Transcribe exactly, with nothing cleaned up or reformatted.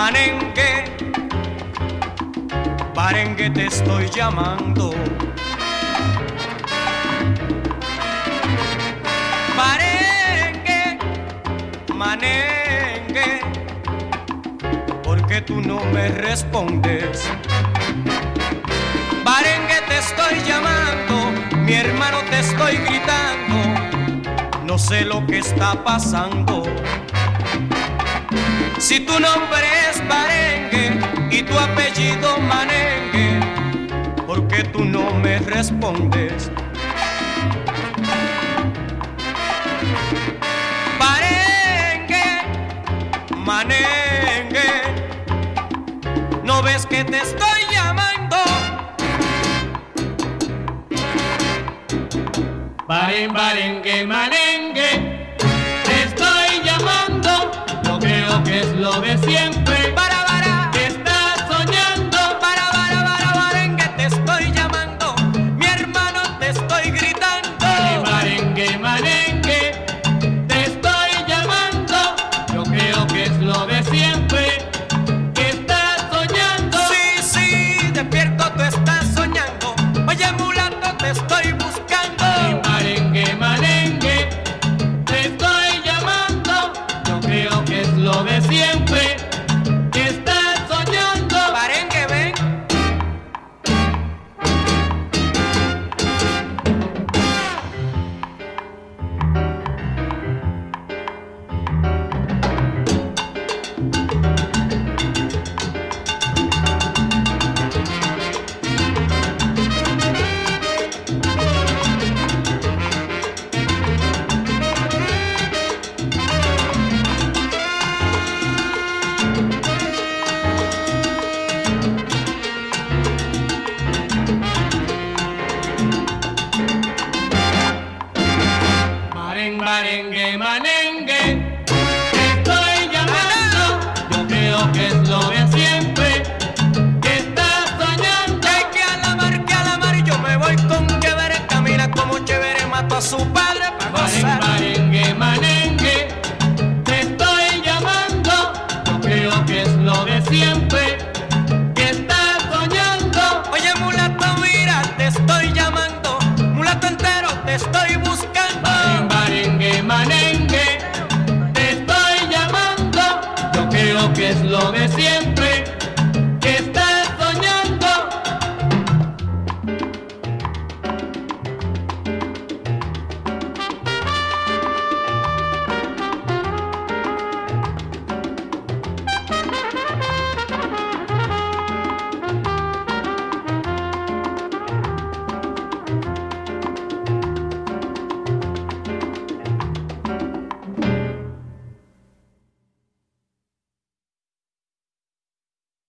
Manengue, barengue te estoy llamando. Barengue, manengue, porque tú no me respondes. Barengue te estoy llamando, mi hermano te estoy gritando, no sé lo que está pasando. Si tu nombre es Barengue y tu apellido Manengue, ¿por qué tú no me respondes? Barengue, Manengue, ¿no ves que te estoy llamando? Baren, barengue, manengue, te estoy llamando. Yo creo que es lo de siempre. Para, para, que estás soñando. para, para, para, barengue, te estoy llamando. Mi hermano te estoy gritando. Baren, barengue, manengue, te estoy llamando. Yo creo que es lo de siempre. Que estás soñando. Sí, sí, despierto, tú estás soñando. Oye, mulato, te estoy buscando. Baren, barengue, manengue, te estoy llamando. Yo creo que es lo de siempre. Que estás soñando. Barengue, ven. Baren, barengue, manengue, te estoy llamando. Yo creo que es lo de siempre. Que estás soñando. Hay que a la mar, que a la mar, y yo me voy con chévere. Camina como chévere, mato a su padre para Baren, gozar. barengue, manengue, te estoy llamando. Yo creo que es lo de siempre. Que estás soñando. Oye, mulato, mira, te estoy llamando. Mulato entero, te estoy buscando. Baren, barengue, manengue, te estoy llamando. Yo creo que es lo de siempre.